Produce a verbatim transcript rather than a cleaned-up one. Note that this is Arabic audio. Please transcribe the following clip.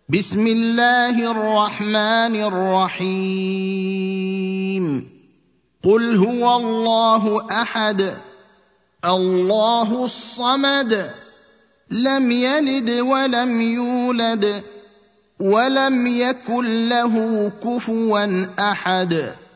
بسم الله الرحمن الرحيم قل هو الله احد الله الصمد لم يلد ولم يولد ولم يكن له كفوا احد